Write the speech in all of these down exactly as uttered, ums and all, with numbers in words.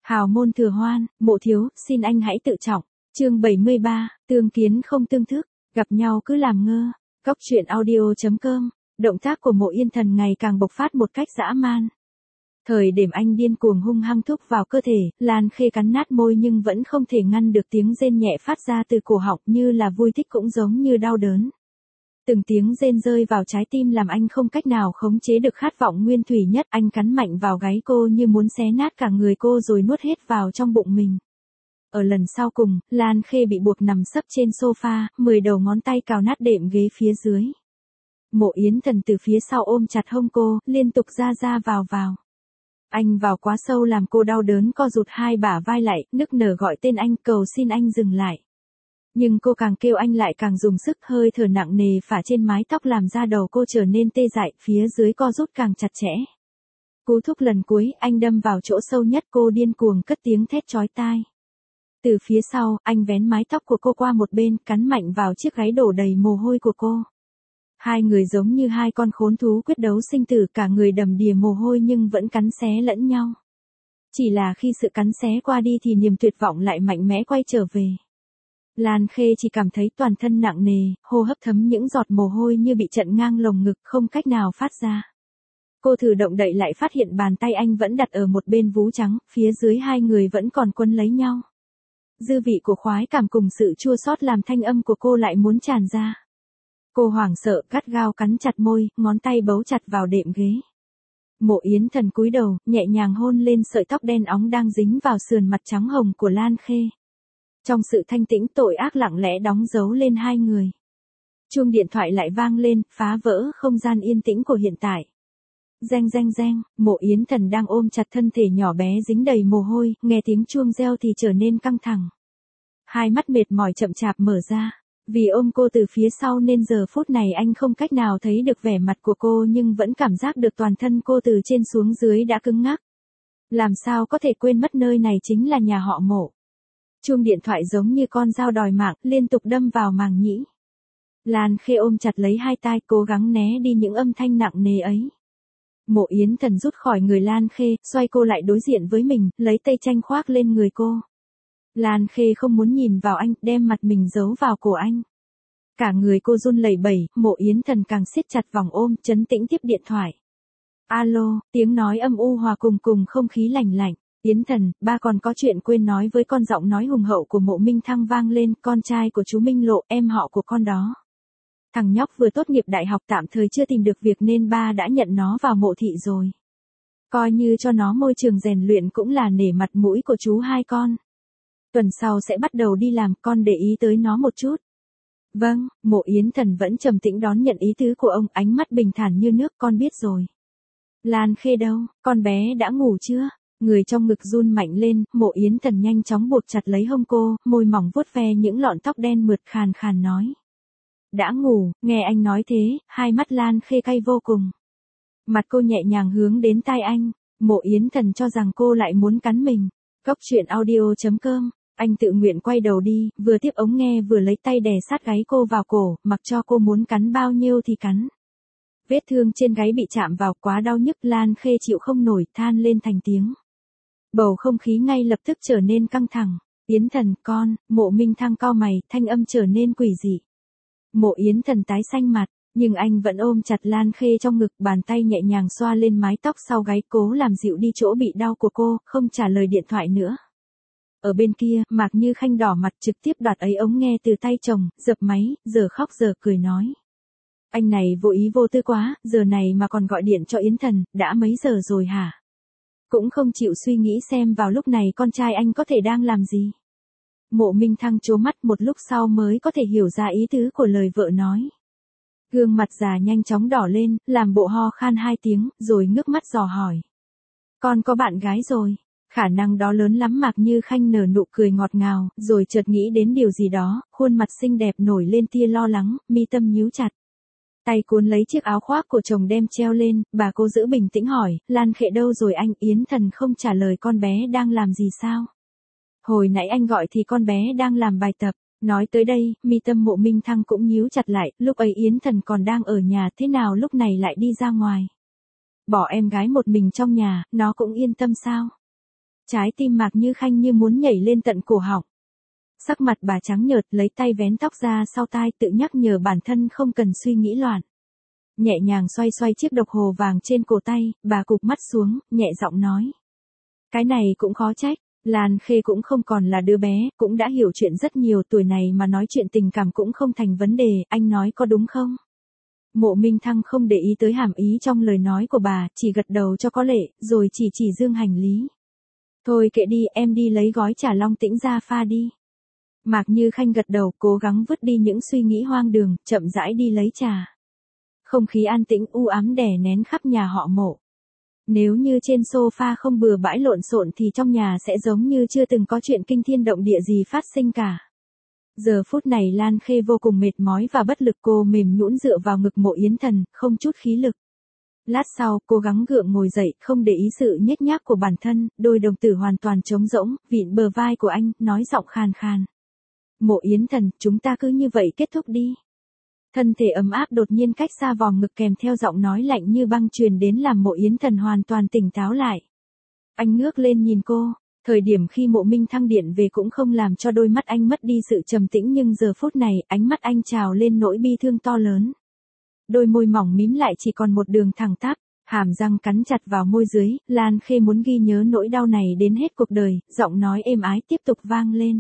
Hào môn thừa hoan, mộ thiếu, xin anh hãy tự trọng. Chương bảy mươi ba, tương kiến không tương thức, gặp nhau cứ làm ngơ. Góc truyện audio.com, động tác của Mộ Yên Thần ngày càng bộc phát một cách dã man. Thời điểm anh điên cuồng hung hăng thúc vào cơ thể, Lan Khê cắn nát môi nhưng vẫn không thể ngăn được tiếng rên nhẹ phát ra từ cổ họng, như là vui thích cũng giống như đau đớn. Từng tiếng rên rơi vào trái tim làm anh không cách nào khống chế được khát vọng nguyên thủy nhất. Anh cắn mạnh vào gáy cô như muốn xé nát cả người cô rồi nuốt hết vào trong bụng mình. Ở lần sau cùng, Lan Khê bị buộc nằm sấp trên sofa, mười đầu ngón tay cào nát đệm ghế phía dưới. Mộ Yến Thần từ phía sau ôm chặt hông cô, liên tục ra ra vào vào. Anh vào quá sâu làm cô đau đớn co rụt hai bả vai lại, nức nở gọi tên anh, cầu xin anh dừng lại. Nhưng cô càng kêu anh lại càng dùng sức, hơi thở nặng nề phả trên mái tóc làm da đầu cô trở nên tê dại, phía dưới co rút càng chặt chẽ. Cú thúc lần cuối, anh đâm vào chỗ sâu nhất, cô điên cuồng cất tiếng thét chói tai. Từ phía sau, anh vén mái tóc của cô qua một bên, cắn mạnh vào chiếc gáy đổ đầy mồ hôi của cô. Hai người giống như hai con khốn thú quyết đấu sinh tử, cả người đầm đìa mồ hôi nhưng vẫn cắn xé lẫn nhau. Chỉ là khi sự cắn xé qua đi thì niềm tuyệt vọng lại mạnh mẽ quay trở về. Lan Khê chỉ cảm thấy toàn thân nặng nề, hô hấp thấm những giọt mồ hôi như bị trận ngang lồng ngực, không cách nào phát ra. Cô thử động đậy lại phát hiện bàn tay anh vẫn đặt ở một bên vú trắng, phía dưới hai người vẫn còn quấn lấy nhau. Dư vị của khoái cảm cùng sự chua xót làm thanh âm của cô lại muốn tràn ra. Cô hoảng sợ, gắt gao cắn chặt môi, ngón tay bấu chặt vào đệm ghế. Mộ Yến Thần cúi đầu, nhẹ nhàng hôn lên sợi tóc đen óng đang dính vào sườn mặt trắng hồng của Lan Khê. Trong sự thanh tĩnh, tội ác lặng lẽ đóng dấu lên hai người. Chuông điện thoại lại vang lên, phá vỡ không gian yên tĩnh của hiện tại. Reng reng reng, Mộ Yến Thần đang ôm chặt thân thể nhỏ bé dính đầy mồ hôi, nghe tiếng chuông reo thì trở nên căng thẳng. Hai mắt mệt mỏi chậm chạp mở ra. Vì ôm cô từ phía sau nên giờ phút này anh không cách nào thấy được vẻ mặt của cô nhưng vẫn cảm giác được toàn thân cô từ trên xuống dưới đã cứng ngắc. Làm sao có thể quên mất nơi này chính là nhà họ Mộ. Chuông điện thoại giống như con dao đòi mạng, liên tục đâm vào màng nhĩ. Lan Khê ôm chặt lấy hai tai, cố gắng né đi những âm thanh nặng nề ấy. Mộ Yến Thần rút khỏi người Lan Khê, xoay cô lại đối diện với mình, lấy tay tranh khoác lên người cô. Lan Khê không muốn nhìn vào anh, đem mặt mình giấu vào cổ anh. Cả người cô run lẩy bẩy, Mộ Yến Thần càng siết chặt vòng ôm, trấn tĩnh tiếp điện thoại. Alo, tiếng nói âm u hòa cùng cùng không khí lạnh lạnh. Yến Thần, ba còn có chuyện quên nói với con. Giọng nói hùng hậu của Mộ Minh Thăng vang lên, con trai của chú Minh Lộ, em họ của con đó. Thằng nhóc vừa tốt nghiệp đại học tạm thời chưa tìm được việc nên ba đã nhận nó vào Mộ thị rồi. Coi như cho nó môi trường rèn luyện cũng là nể mặt mũi của chú hai con. Tuần sau sẽ bắt đầu đi làm, con để ý tới nó một chút. Vâng, Mộ Yến Thần vẫn trầm tĩnh đón nhận ý tứ của ông, ánh mắt bình thản như nước, con biết rồi. Lan Khê đâu, con bé đã ngủ chưa? Người trong ngực run mạnh lên, Mộ Yến Thần nhanh chóng buộc chặt lấy hông cô, môi mỏng vuốt ve những lọn tóc đen mượt, khàn khàn nói. Đã ngủ, nghe anh nói thế, hai mắt Lan Khê cay vô cùng. Mặt cô nhẹ nhàng hướng đến tai anh, Mộ Yến Thần cho rằng cô lại muốn cắn mình. Góc truyện audio.com, anh tự nguyện quay đầu đi, vừa tiếp ống nghe vừa lấy tay đè sát gáy cô vào cổ, mặc cho cô muốn cắn bao nhiêu thì cắn. Vết thương trên gáy bị chạm vào quá đau nhức, Lan Khê chịu không nổi, than lên thành tiếng. Bầu không khí ngay lập tức trở nên căng thẳng. Yến Thần, con, Mộ Minh Thăng cau mày, thanh âm trở nên quỷ dị. Mộ Yến Thần tái xanh mặt, nhưng anh vẫn ôm chặt Lan Khê trong ngực, bàn tay nhẹ nhàng xoa lên mái tóc sau gáy, cố làm dịu đi chỗ bị đau của cô, không trả lời điện thoại nữa. Ở bên kia, Mạc Như Khanh đỏ mặt trực tiếp đoạt ấy ống nghe từ tay chồng, dập máy, giờ khóc giờ cười nói. Anh này vô ý vô tư quá, giờ này mà còn gọi điện cho Yến Thần, đã mấy giờ rồi hả? Cũng không chịu suy nghĩ xem vào lúc này con trai anh có thể đang làm gì. Mộ Minh Thăng trố mắt một lúc sau mới có thể hiểu ra ý tứ của lời vợ nói. Gương mặt già nhanh chóng đỏ lên, làm bộ ho khan hai tiếng, rồi ngước mắt dò hỏi. Con có bạn gái rồi. Khả năng đó lớn lắm. Mạc Như Khanh nở nụ cười ngọt ngào, rồi chợt nghĩ đến điều gì đó, khuôn mặt xinh đẹp nổi lên tia lo lắng, mi tâm nhíu chặt. Tay cuốn lấy chiếc áo khoác của chồng đem treo lên, bà cô giữ bình tĩnh hỏi, Lan Khê đâu rồi anh? Yến Thần không trả lời, con bé đang làm gì sao? Hồi nãy anh gọi thì con bé đang làm bài tập. Nói tới đây, mi tâm Mộ Minh Thăng cũng nhíu chặt lại, lúc ấy Yến Thần còn đang ở nhà, thế nào lúc này lại đi ra ngoài? Bỏ em gái một mình trong nhà, nó cũng yên tâm sao? Trái tim Mạc Như Khanh như muốn nhảy lên tận cổ họng. Sắc mặt bà trắng nhợt, lấy tay vén tóc ra sau tai, tự nhắc nhở bản thân không cần suy nghĩ loạn. Nhẹ nhàng xoay xoay chiếc độc hồ vàng trên cổ tay, bà cụp mắt xuống, nhẹ giọng nói. Cái này cũng khó trách, Lan Khê cũng không còn là đứa bé, cũng đã hiểu chuyện rất nhiều, tuổi này mà nói chuyện tình cảm cũng không thành vấn đề, anh nói có đúng không? Mộ Minh Thăng không để ý tới hàm ý trong lời nói của bà, chỉ gật đầu cho có lệ, rồi chỉ chỉ dương hành lý. Thôi kệ đi, em đi lấy gói trà Long Tĩnh ra pha đi. Mạc Như Khanh gật đầu, cố gắng vứt đi những suy nghĩ hoang đường, chậm rãi đi lấy trà. Không khí an tĩnh u ám đè nén khắp nhà họ Mộ. Nếu như trên sofa không bừa bãi lộn xộn thì trong nhà sẽ giống như chưa từng có chuyện kinh thiên động địa gì phát sinh cả. Giờ phút này Lan Khê vô cùng mệt mỏi và bất lực, cô mềm nhũn dựa vào ngực Mộ Yến Thần, không chút khí lực. Lát sau, cố gắng gượng ngồi dậy, không để ý sự nhếch nhác của bản thân, đôi đồng tử hoàn toàn trống rỗng, vịn bờ vai của anh, nói giọng khàn khàn. Mộ Yến Thần, chúng ta cứ như vậy kết thúc đi. Thân thể ấm áp đột nhiên cách xa vòng ngực kèm theo giọng nói lạnh như băng truyền đến làm Mộ Yến Thần hoàn toàn tỉnh táo lại. Anh ngước lên nhìn cô, thời điểm khi Mộ Minh Thăng điện về cũng không làm cho đôi mắt anh mất đi sự trầm tĩnh, nhưng giờ phút này, ánh mắt anh trào lên nỗi bi thương to lớn. Đôi môi mỏng mím lại chỉ còn một đường thẳng tắp, hàm răng cắn chặt vào môi dưới, Lan Khê muốn ghi nhớ nỗi đau này đến hết cuộc đời, giọng nói êm ái tiếp tục vang lên.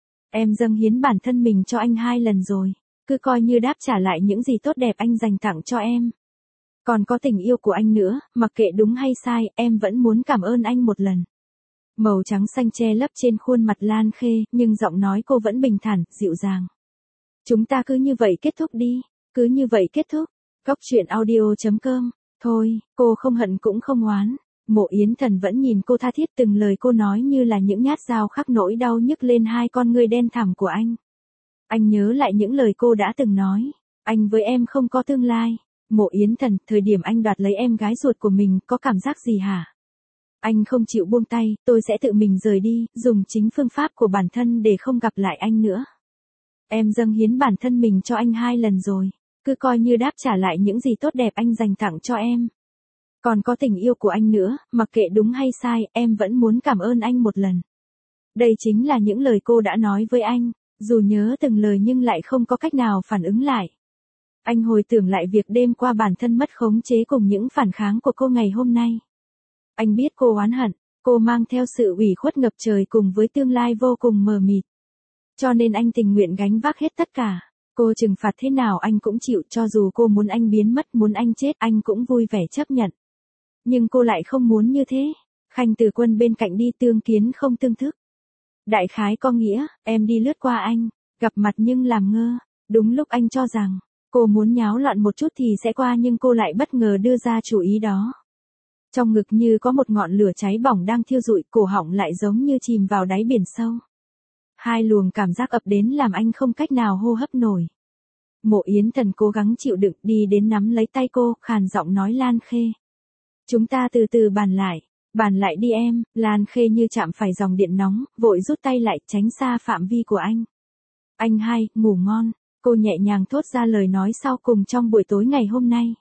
Em dâng hiến bản thân mình cho anh hai lần rồi, cứ coi như đáp trả lại những gì tốt đẹp anh dành tặng cho em. Còn có tình yêu của anh nữa, mặc kệ đúng hay sai, em vẫn muốn cảm ơn anh một lần. Màu trắng xanh che lấp trên khuôn mặt Lan Khê, nhưng giọng nói cô vẫn bình thản, dịu dàng. Chúng ta cứ như vậy kết thúc đi, cứ như vậy kết thúc. Góc truyện audio chấm com. Thôi, cô không hận cũng không oán. Mộ Yến Thần vẫn nhìn cô tha thiết, từng lời cô nói như là những nhát dao khắc nỗi đau nhức lên hai con ngươi đen thẳm của anh. Anh nhớ lại những lời cô đã từng nói. Anh với em không có tương lai. Mộ Yến Thần, thời điểm anh đoạt lấy em gái ruột của mình, có cảm giác gì hả? Anh không chịu buông tay, tôi sẽ tự mình rời đi, dùng chính phương pháp của bản thân để không gặp lại anh nữa. Em dâng hiến bản thân mình cho anh hai lần rồi, cứ coi như đáp trả lại những gì tốt đẹp anh dành tặng cho em. Còn có tình yêu của anh nữa, mặc kệ đúng hay sai, em vẫn muốn cảm ơn anh một lần. Đây chính là những lời cô đã nói với anh, dù nhớ từng lời nhưng lại không có cách nào phản ứng lại. Anh hồi tưởng lại việc đêm qua bản thân mất khống chế cùng những phản kháng của cô ngày hôm nay. Anh biết cô oán hận, cô mang theo sự ủy khuất ngập trời cùng với tương lai vô cùng mờ mịt. Cho nên anh tình nguyện gánh vác hết tất cả. Cô trừng phạt thế nào anh cũng chịu, cho dù cô muốn anh biến mất, muốn anh chết, anh cũng vui vẻ chấp nhận. Nhưng cô lại không muốn như thế. Khanh Từ Quân bên cạnh đi, tương kiến không tương thức. Đại khái có nghĩa, em đi lướt qua anh, gặp mặt nhưng làm ngơ. Đúng lúc anh cho rằng, cô muốn nháo loạn một chút thì sẽ qua, nhưng cô lại bất ngờ đưa ra chủ ý đó. Trong ngực như có một ngọn lửa cháy bỏng đang thiêu rụi, cổ họng lại giống như chìm vào đáy biển sâu. Hai luồng cảm giác ập đến làm anh không cách nào hô hấp nổi. Mộ Yến Thần cố gắng chịu đựng, đi đến nắm lấy tay cô, khàn giọng nói Lan Khê. Chúng ta từ từ bàn lại, bàn lại đi em. Lan Khê như chạm phải dòng điện nóng, vội rút tay lại, tránh xa phạm vi của anh. Anh hai, ngủ ngon, cô nhẹ nhàng thốt ra lời nói sau cùng trong buổi tối ngày hôm nay.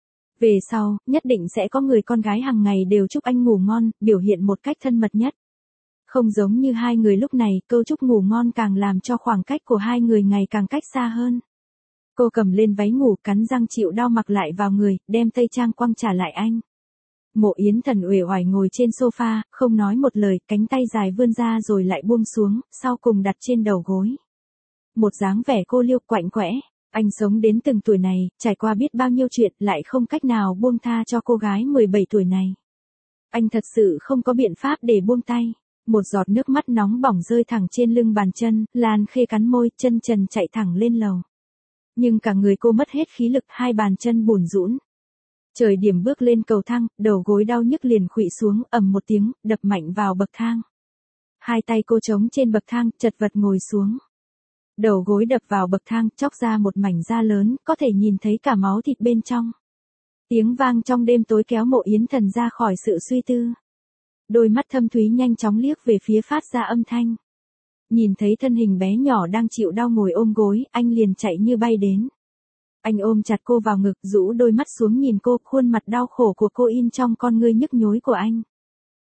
Về sau, nhất định sẽ có người con gái hàng ngày đều chúc anh ngủ ngon, biểu hiện một cách thân mật nhất. Không giống như hai người lúc này, câu chúc ngủ ngon càng làm cho khoảng cách của hai người ngày càng cách xa hơn. Cô cầm lên váy ngủ, cắn răng chịu đau mặc lại vào người, đem tây trang quăng trả lại anh. Mộ Yến Thần uể oải ngồi trên sofa, không nói một lời, cánh tay dài vươn ra rồi lại buông xuống, sau cùng đặt trên đầu gối. Một dáng vẻ cô liêu quạnh quẽ. Anh sống đến từng tuổi này, trải qua biết bao nhiêu chuyện, lại không cách nào buông tha cho cô gái mười bảy tuổi này. Anh thật sự không có biện pháp để buông tay. Một giọt nước mắt nóng bỏng rơi thẳng trên lưng bàn chân, Lan Khê cắn môi, chân trần chạy thẳng lên lầu. Nhưng cả người cô mất hết khí lực, hai bàn chân bủn rũn. Trời điểm bước lên cầu thang, đầu gối đau nhức liền khuỵu xuống, ầm một tiếng, đập mạnh vào bậc thang. Hai tay cô trống trên bậc thang, chật vật ngồi xuống. Đầu gối đập vào bậc thang, chóc ra một mảnh da lớn, có thể nhìn thấy cả máu thịt bên trong. Tiếng vang trong đêm tối kéo Mộ Yến Thần ra khỏi sự suy tư. Đôi mắt thâm thúy nhanh chóng liếc về phía phát ra âm thanh. Nhìn thấy thân hình bé nhỏ đang chịu đau ngồi ôm gối, anh liền chạy như bay đến. Anh ôm chặt cô vào ngực, rũ đôi mắt xuống nhìn cô, khuôn mặt đau khổ của cô in trong con ngươi nhức nhối của anh.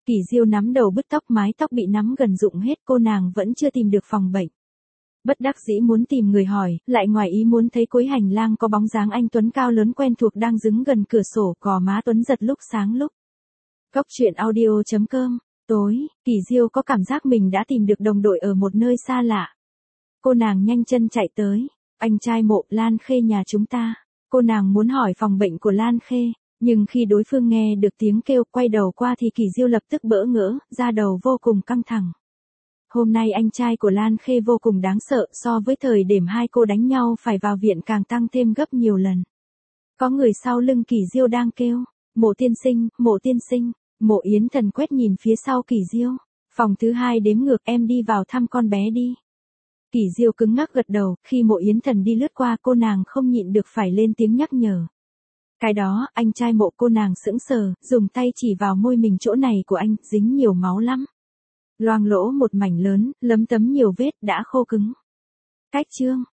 Kỳ Diêu nắm đầu bứt tóc, mái tóc bị nắm gần rụng hết, cô nàng vẫn chưa tìm được phòng bệnh. Bất đắc dĩ muốn tìm người hỏi, lại ngoài ý muốn thấy cuối hành lang có bóng dáng anh Tuấn cao lớn quen thuộc đang đứng gần cửa sổ, gò má Tuấn giật lúc sáng lúc. Góc truyện audio chấm com. Tối, Kỳ Diêu có cảm giác mình đã tìm được đồng đội ở một nơi xa lạ. Cô nàng nhanh chân chạy tới. Anh trai Mộ, Lan Khê nhà chúng ta. Cô nàng muốn hỏi phòng bệnh của Lan Khê, nhưng khi đối phương nghe được tiếng kêu quay đầu qua thì Kỳ Diêu lập tức bỡ ngỡ, da đầu vô cùng căng thẳng. Hôm nay anh trai của Lan Khê vô cùng đáng sợ, so với thời điểm hai cô đánh nhau phải vào viện càng tăng thêm gấp nhiều lần. Có người sau lưng Kỳ Diêu đang kêu, Mộ tiên sinh, Mộ tiên sinh. Mộ Yến Thần quét nhìn phía sau Kỳ Diêu. Phòng thứ hai đếm ngược, em đi vào thăm con bé đi. Kỳ Diêu cứng ngắc gật đầu, khi Mộ Yến Thần đi lướt qua cô nàng không nhịn được phải lên tiếng nhắc nhở. Cái đó, anh trai Mộ, cô nàng sững sờ, dùng tay chỉ vào môi mình, chỗ này của anh, dính nhiều máu lắm. Loang lỗ một mảnh lớn, lấm tấm nhiều vết, đã khô cứng. Cách chương.